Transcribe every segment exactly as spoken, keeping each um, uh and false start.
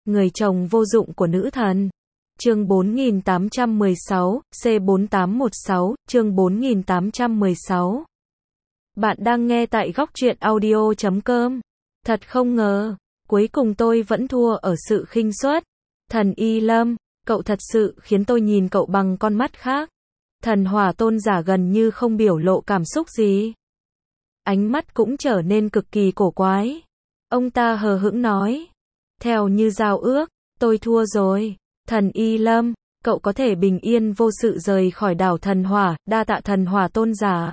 Người chồng vô dụng của nữ thần. Chương bốn nghìn tám trăm mười sáu, C bốn tám một sáu, chương bốn nghìn tám trăm mười sáu. Bạn đang nghe tại góc truyện audio chấm com. Thật không ngờ, cuối cùng tôi vẫn thua ở sự khinh suất. Thần Y Lâm, cậu thật sự khiến tôi nhìn cậu bằng con mắt khác. Thần Hỏa Tôn giả gần như không biểu lộ cảm xúc gì. Ánh mắt cũng trở nên cực kỳ cổ quái. Ông ta hờ hững nói. Theo như giao ước, tôi thua rồi. Thần Y Lâm, cậu có thể bình yên vô sự rời khỏi đảo Thần Hỏa, đa tạ Thần Hỏa Tôn giả.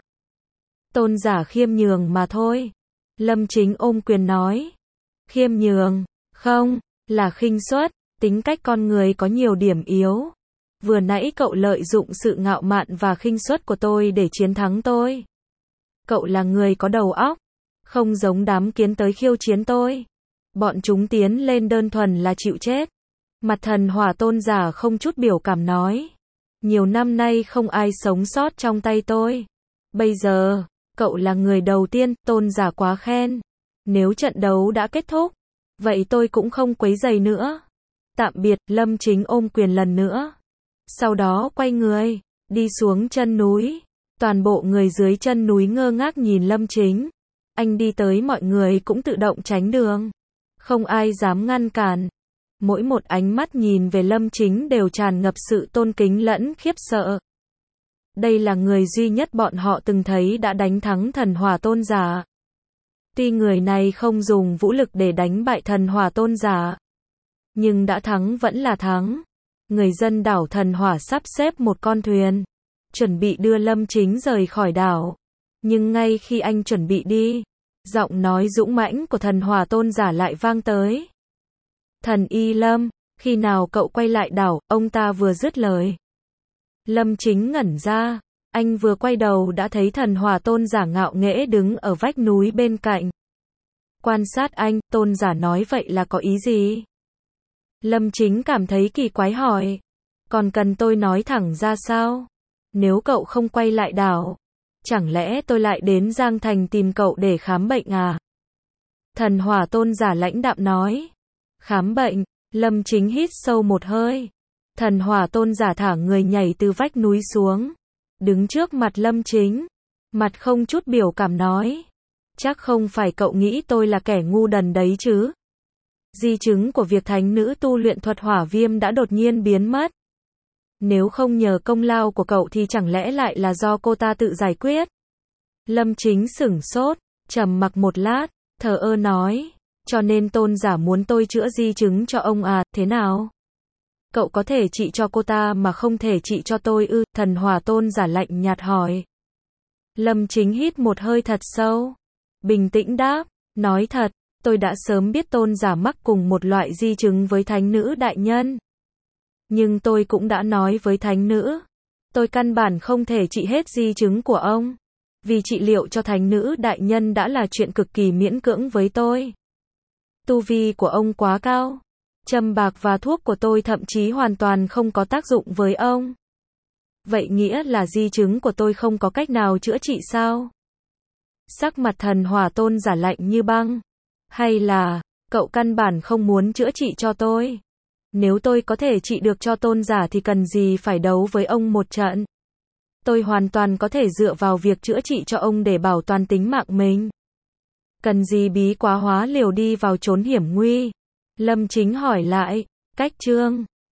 Tôn giả khiêm nhường mà thôi. Lâm Chính ôm quyền nói. Khiêm nhường, không, là khinh suất, tính cách con người có nhiều điểm yếu. Vừa nãy cậu lợi dụng sự ngạo mạn và khinh suất của tôi để chiến thắng tôi. Cậu là người có đầu óc, không giống đám kiến tới khiêu chiến tôi. Bọn chúng tiến lên đơn thuần là chịu chết. Mặt Thần Hỏa Tôn giả không chút biểu cảm nói. Nhiều năm nay không ai sống sót trong tay tôi. Bây giờ, cậu là người đầu tiên, Tôn giả quá khen. Nếu trận đấu đã kết thúc, vậy tôi cũng không quấy rầy nữa. Tạm biệt, Lâm Chính ôm quyền lần nữa. Sau đó quay người, đi xuống chân núi. Toàn bộ người dưới chân núi ngơ ngác nhìn Lâm Chính. Anh đi tới mọi người cũng tự động tránh đường. Không ai dám ngăn cản. Mỗi một ánh mắt nhìn về Lâm Chính đều tràn ngập sự tôn kính lẫn khiếp sợ. Đây là người duy nhất bọn họ từng thấy đã đánh thắng Thần Hỏa Tôn giả. Tuy người này không dùng vũ lực để đánh bại Thần Hỏa Tôn giả, nhưng đã thắng vẫn là thắng. Người dân đảo Thần Hỏa sắp xếp một con thuyền, chuẩn bị đưa Lâm Chính rời khỏi đảo. Nhưng ngay khi anh chuẩn bị đi, giọng nói dũng mãnh của Thần Hỏa Tôn giả lại vang tới. Thần Y Lâm, khi nào cậu quay lại đảo? Ông ta vừa dứt lời. Lâm Chính ngẩn ra, anh vừa quay đầu đã thấy Thần Hỏa Tôn giả ngạo nghễ đứng ở vách núi bên cạnh. Quan sát anh, Tôn giả nói vậy là có ý gì? Lâm Chính cảm thấy kỳ quái hỏi. Còn cần tôi nói thẳng ra sao? Nếu cậu không quay lại đảo, chẳng lẽ tôi lại đến Giang Thành tìm cậu để khám bệnh à? Thần Hỏa Tôn giả lãnh đạm nói. Khám bệnh, Lâm Chính hít sâu một hơi. Thần Hỏa Tôn giả thả người nhảy từ vách núi xuống. Đứng trước mặt Lâm Chính. Mặt không chút biểu cảm nói. Chắc không phải cậu nghĩ tôi là kẻ ngu đần đấy chứ? Di chứng của việc thánh nữ tu luyện thuật hỏa viêm đã đột nhiên biến mất. Nếu không nhờ công lao của cậu thì chẳng lẽ lại là do cô ta tự giải quyết? Lâm Chính sửng sốt, trầm mặc một lát, thờ ơ nói. Cho nên Tôn giả muốn tôi chữa di chứng cho ông à, thế nào? Cậu có thể trị cho cô ta mà không thể trị cho tôi ư? Thần Hỏa Tôn giả lạnh nhạt hỏi. Lâm Chính hít một hơi thật sâu. Bình tĩnh đáp, nói thật, tôi đã sớm biết Tôn giả mắc cùng một loại di chứng với thánh nữ đại nhân. Nhưng tôi cũng đã nói với thánh nữ. Tôi căn bản không thể trị hết di chứng của ông. Vì trị liệu cho thánh nữ đại nhân đã là chuyện cực kỳ miễn cưỡng với tôi. Tu vi của ông quá cao. Châm bạc và thuốc của tôi thậm chí hoàn toàn không có tác dụng với ông. Vậy nghĩa là di chứng của tôi không có cách nào chữa trị sao? Sắc mặt Thần Hỏa Tôn giả lạnh như băng. Hay là, cậu căn bản không muốn chữa trị cho tôi? Nếu tôi có thể trị được cho Tôn giả thì cần gì phải đấu với ông một trận? Tôi hoàn toàn có thể dựa vào việc chữa trị cho ông để bảo toàn tính mạng mình. Cần gì bí quá hóa liều đi vào chốn hiểm nguy? Lâm Chính hỏi lại. Cách chương